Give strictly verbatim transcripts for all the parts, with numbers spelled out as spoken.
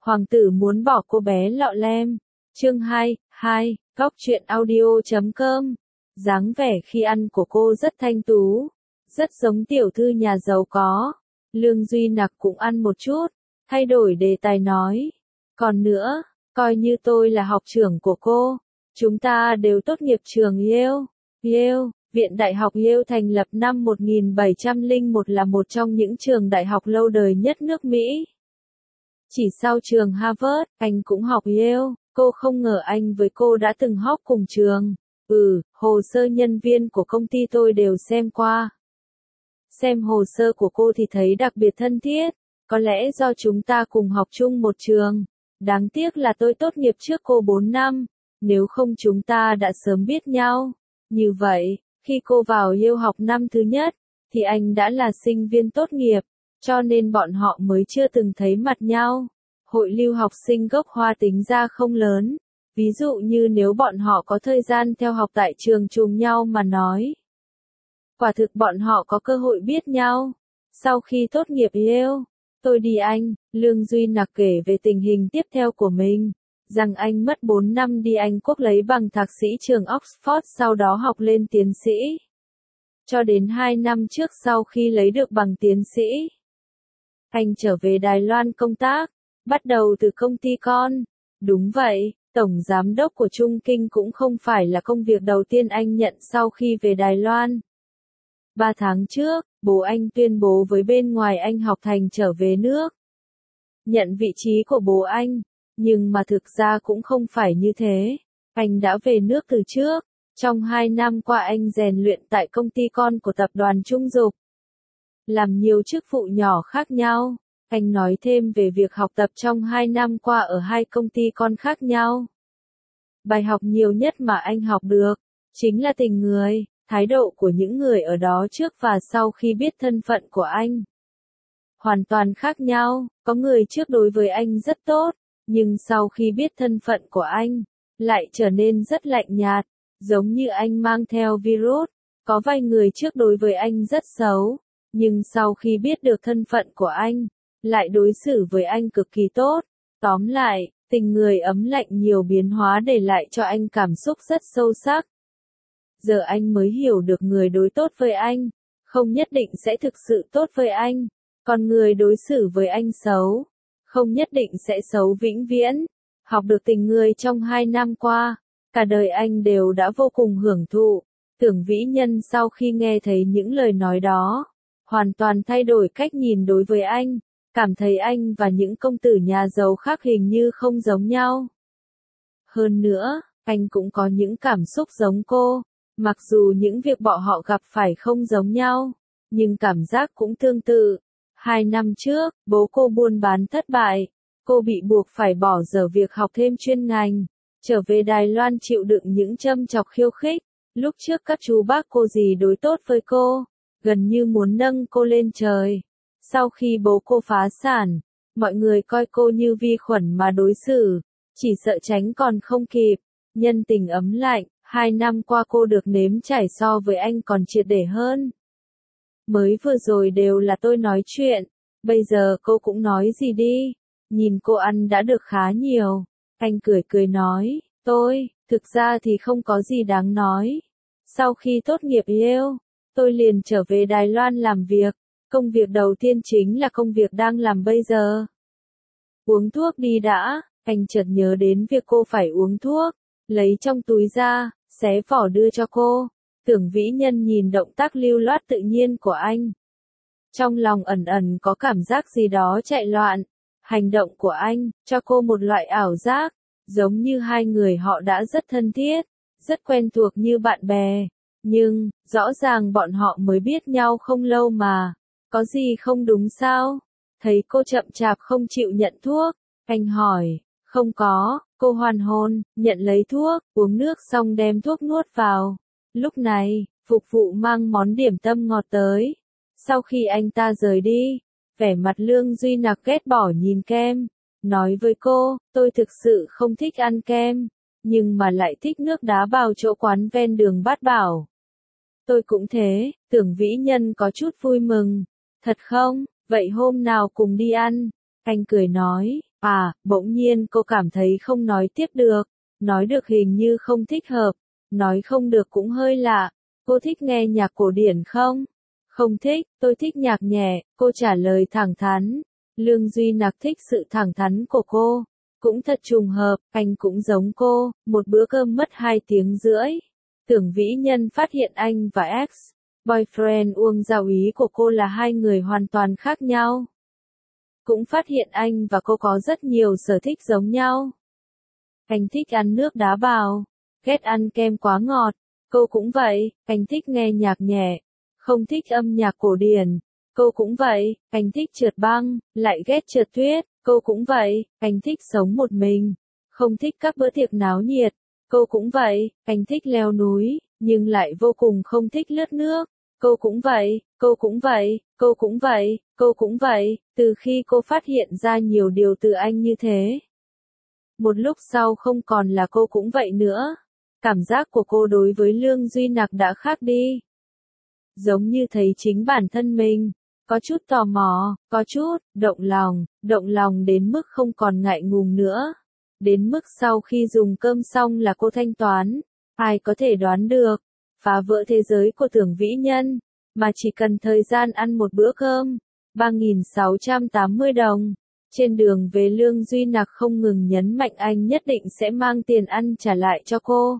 Hoàng tử muốn bỏ cô bé lọ lem. Chương hai, hai, góc truyện audio chấm com. Dáng vẻ khi ăn của cô rất thanh tú, rất giống tiểu thư nhà giàu có. Lương Duy Nặc cũng ăn một chút, thay đổi đề tài nói. Còn nữa, coi như tôi là học trưởng của cô. Chúng ta đều tốt nghiệp trường Yale. Yale, Viện Đại học Yale thành lập năm một nghìn bảy trăm lẻ một là một trong những trường đại học lâu đời nhất nước Mỹ. Chỉ sau trường Harvard, anh cũng học Yale. Cô không ngờ anh với cô đã từng học cùng trường. Ừ, hồ sơ nhân viên của công ty tôi đều xem qua. Xem hồ sơ của cô thì thấy đặc biệt thân thiết. Có lẽ do chúng ta cùng học chung một trường. Đáng tiếc là tôi tốt nghiệp trước cô bốn năm. Nếu không chúng ta đã sớm biết nhau. Như vậy, khi cô vào Yale học năm thứ nhất, thì anh đã là sinh viên tốt nghiệp, cho nên bọn họ mới chưa từng thấy mặt nhau. Hội lưu học sinh gốc Hoa tính ra không lớn. Ví dụ như nếu bọn họ có thời gian theo học tại trường trùng nhau mà nói. Quả thực bọn họ có cơ hội biết nhau. Sau khi tốt nghiệp Yale, tôi đi Anh. Lương Duy Nặc kể về tình hình tiếp theo của mình. Rằng anh mất bốn năm đi Anh Quốc lấy bằng thạc sĩ trường Oxford, sau đó học lên tiến sĩ. Cho đến hai năm trước sau khi lấy được bằng tiến sĩ, anh trở về Đài Loan công tác, bắt đầu từ công ty con. Đúng vậy, tổng giám đốc của Trung Kinh cũng không phải là công việc đầu tiên anh nhận sau khi về Đài Loan. Ba tháng trước, bố anh tuyên bố với bên ngoài anh học thành trở về nước. Nhận vị trí của bố anh. Nhưng mà thực ra cũng không phải như thế. Anh đã về nước từ trước. Trong hai năm qua anh rèn luyện tại công ty con của tập đoàn Trung Dục. Làm nhiều chức vụ nhỏ khác nhau. Anh nói thêm về việc học tập trong hai năm qua ở hai công ty con khác nhau. Bài học nhiều nhất mà anh học được, chính là tình người, thái độ của những người ở đó trước và sau khi biết thân phận của anh. Hoàn toàn khác nhau, có người trước đối với anh rất tốt. Nhưng sau khi biết thân phận của anh, lại trở nên rất lạnh nhạt, giống như anh mang theo virus. Có vài người trước đối với anh rất xấu, nhưng sau khi biết được thân phận của anh, lại đối xử với anh cực kỳ tốt. Tóm lại, tình người ấm lạnh nhiều biến hóa để lại cho anh cảm xúc rất sâu sắc. Giờ anh mới hiểu được người đối tốt với anh, không nhất định sẽ thực sự tốt với anh, còn người đối xử với anh xấu, không nhất định sẽ xấu vĩnh viễn. Học được tình người trong hai năm qua, cả đời anh đều đã vô cùng hưởng thụ. Tưởng Vĩ Nhân sau khi nghe thấy những lời nói đó, hoàn toàn thay đổi cách nhìn đối với anh, cảm thấy anh và những công tử nhà giàu khác hình như không giống nhau. Hơn nữa, anh cũng có những cảm xúc giống cô, mặc dù những việc bọn họ gặp phải không giống nhau, nhưng cảm giác cũng tương tự. Hai năm trước, bố cô buôn bán thất bại. Cô bị buộc phải bỏ dở việc học thêm chuyên ngành. Trở về Đài Loan chịu đựng những châm chọc khiêu khích. Lúc trước các chú bác cô dì đối tốt với cô, gần như muốn nâng cô lên trời. Sau khi bố cô phá sản, mọi người coi cô như vi khuẩn mà đối xử. Chỉ sợ tránh còn không kịp. Nhân tình ấm lạnh, hai năm qua cô được nếm trải so với anh còn triệt để hơn. Mới vừa rồi đều là tôi nói chuyện, bây giờ cô cũng nói gì đi. Nhìn cô ăn đã được khá nhiều. Anh cười cười nói, tôi, thực ra thì không có gì đáng nói. Sau khi tốt nghiệp Yale, tôi liền trở về Đài Loan làm việc. Công việc đầu tiên chính là công việc đang làm bây giờ. Uống thuốc đi đã, anh chợt nhớ đến việc cô phải uống thuốc. Lấy trong túi ra, xé vỏ đưa cho cô. Tưởng Vĩ Nhân nhìn động tác lưu loát tự nhiên của anh. Trong lòng ẩn ẩn có cảm giác gì đó chạy loạn. Hành động của anh, cho cô một loại ảo giác, giống như hai người họ đã rất thân thiết, rất quen thuộc như bạn bè. Nhưng, rõ ràng bọn họ mới biết nhau không lâu mà. Có gì không đúng sao? Thấy cô chậm chạp không chịu nhận thuốc, anh hỏi, không có, cô hoàn hồn, nhận lấy thuốc, uống nước xong đem thuốc nuốt vào. Lúc này, phục vụ mang món điểm tâm ngọt tới. Sau khi anh ta rời đi, vẻ mặt Lương Duy Nặc ghét bỏ nhìn kem, nói với cô, tôi thực sự không thích ăn kem, nhưng mà lại thích nước đá bào chỗ quán ven đường Bát Bảo. Tôi cũng thế. Tưởng Vĩ Nhân có chút vui mừng. Thật không? Vậy hôm nào cùng đi ăn? Anh cười nói, À, bỗng nhiên cô cảm thấy không nói tiếp được, nói được hình như không thích hợp, nói không được cũng hơi lạ. Cô thích nghe nhạc cổ điển không? Không thích, tôi thích nhạc nhẹ, cô trả lời thẳng thắn. Lương Duy Nặc thích sự thẳng thắn của cô. Cũng thật trùng hợp, anh cũng giống cô, một bữa cơm mất hai tiếng rưỡi. Tưởng Vĩ Nhân phát hiện anh và ex-boyfriend Uông Giao Ý của cô là hai người hoàn toàn khác nhau. Cũng phát hiện anh và cô có rất nhiều sở thích giống nhau. Anh thích ăn nước đá bào, ghét ăn kem quá ngọt. Cô cũng vậy, anh thích nghe nhạc nhẹ, không thích âm nhạc cổ điển. Cô cũng vậy, anh thích trượt băng, lại ghét trượt tuyết. Cô cũng vậy, anh thích sống một mình, không thích các bữa tiệc náo nhiệt. Cô cũng vậy, anh thích leo núi, nhưng lại vô cùng không thích lướt nước. Cô cũng vậy, cô cũng vậy, cô cũng vậy, cô cũng vậy. Từ khi cô phát hiện ra nhiều điều từ anh như thế, một lúc sau không còn là cô cũng vậy nữa. Cảm giác của cô đối với Lương Duy Nặc đã khác đi. Giống như thấy chính bản thân mình. Có chút tò mò, có chút, động lòng, động lòng đến mức không còn ngại ngùng nữa. Đến mức sau khi dùng cơm xong là cô thanh toán. Ai có thể đoán được, phá vỡ thế giới của Tưởng Vĩ Nhân, mà chỉ cần thời gian ăn một bữa cơm, ba nghìn sáu trăm tám mươi đồng. Trên đường về Lương Duy Nặc không ngừng nhấn mạnh anh nhất định sẽ mang tiền ăn trả lại cho cô.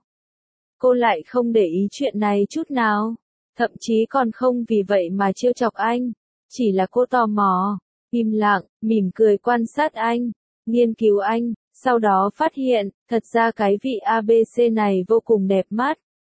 Cô lại không để ý chuyện này chút nào, thậm chí còn không vì vậy mà trêu chọc anh. Chỉ là cô tò mò, im lặng, mỉm cười quan sát anh, nghiên cứu anh, sau đó phát hiện, thật ra cái vị a bê xê này vô cùng đẹp mắt.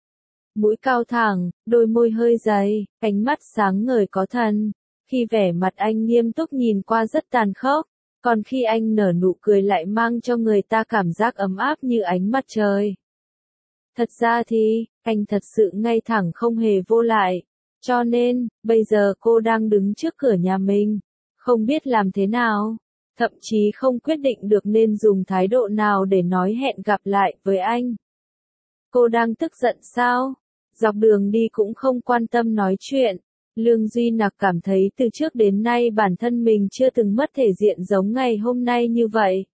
Mũi cao thẳng, đôi môi hơi dày, ánh mắt sáng ngời có thần. Khi vẻ mặt anh nghiêm túc nhìn qua rất tàn khốc, còn khi anh nở nụ cười lại mang cho người ta cảm giác ấm áp như ánh mặt trời. Thật ra thì, anh thật sự ngay thẳng không hề vô lại. Cho nên, bây giờ cô đang đứng trước cửa nhà mình, không biết làm thế nào, thậm chí không quyết định được nên dùng thái độ nào để nói hẹn gặp lại với anh. Cô đang tức giận sao? Dọc đường đi cũng không quan tâm nói chuyện. Lương Duy Nặc cảm thấy từ trước đến nay bản thân mình chưa từng mất thể diện giống ngày hôm nay như vậy.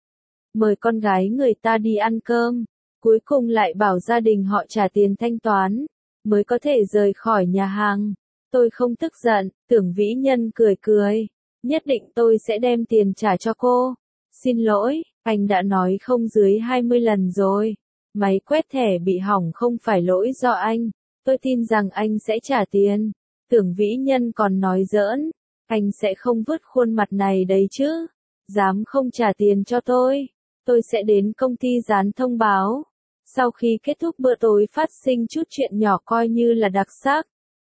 Mời con gái người ta đi ăn cơm, cuối cùng lại bảo gia đình họ trả tiền thanh toán, mới có thể rời khỏi nhà hàng. Tôi không tức giận, Tưởng Vĩ Nhân cười cười. Nhất định tôi sẽ đem tiền trả cho cô. Xin lỗi, anh đã nói không dưới hai mươi lần rồi. Máy quét thẻ bị hỏng không phải lỗi do anh. Tôi tin rằng anh sẽ trả tiền. Tưởng Vĩ Nhân còn nói giỡn. Anh sẽ không vứt khuôn mặt này đấy chứ. Dám không trả tiền cho tôi. Tôi sẽ đến công ty dán thông báo. Sau khi kết thúc bữa tối phát sinh chút chuyện nhỏ coi như là đặc sắc.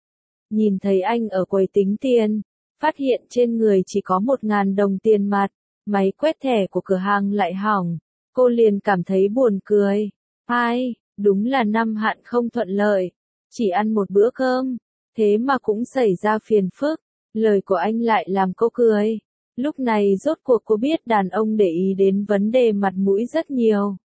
Nhìn thấy anh ở quầy tính tiền, phát hiện trên người chỉ có một ngàn đồng tiền mặt, máy quét thẻ của cửa hàng lại hỏng, cô liền cảm thấy buồn cười. Ai, đúng là năm hạn không thuận lợi, chỉ ăn một bữa cơm, thế mà cũng xảy ra phiền phức. Lời của anh lại làm cô cười. Lúc này rốt cuộc cô biết đàn ông để ý đến vấn đề mặt mũi rất nhiều.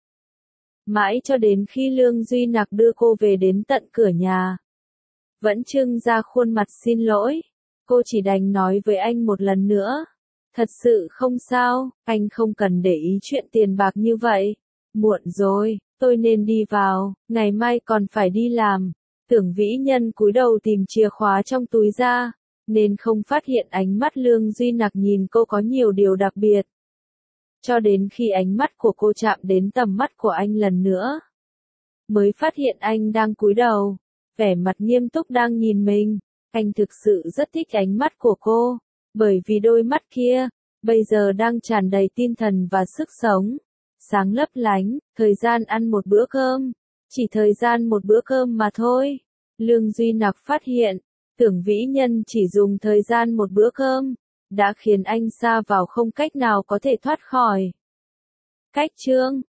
Mãi cho đến khi Lương Duy Nặc đưa cô về đến tận cửa nhà, vẫn trưng ra khuôn mặt xin lỗi, cô chỉ đành nói với anh một lần nữa. Thật sự không sao, anh không cần để ý chuyện tiền bạc như vậy. Muộn rồi, tôi nên đi vào, ngày mai còn phải đi làm. Tưởng Vĩ Nhân cúi đầu tìm chìa khóa trong túi ra, nên không phát hiện ánh mắt Lương Duy Nặc nhìn cô có nhiều điều đặc biệt. Cho đến khi ánh mắt của cô chạm đến tầm mắt của anh lần nữa, mới phát hiện anh đang cúi đầu, vẻ mặt nghiêm túc đang nhìn mình. Anh thực sự rất thích ánh mắt của cô, bởi vì đôi mắt kia, bây giờ đang tràn đầy tinh thần và sức sống, sáng lấp lánh. Thời gian ăn một bữa cơm, chỉ thời gian một bữa cơm mà thôi. Lương Duy Nặc phát hiện, Tưởng Vĩ Nhân chỉ dùng thời gian một bữa cơm, đã khiến anh sa vào không cách nào có thể thoát khỏi. Cách chương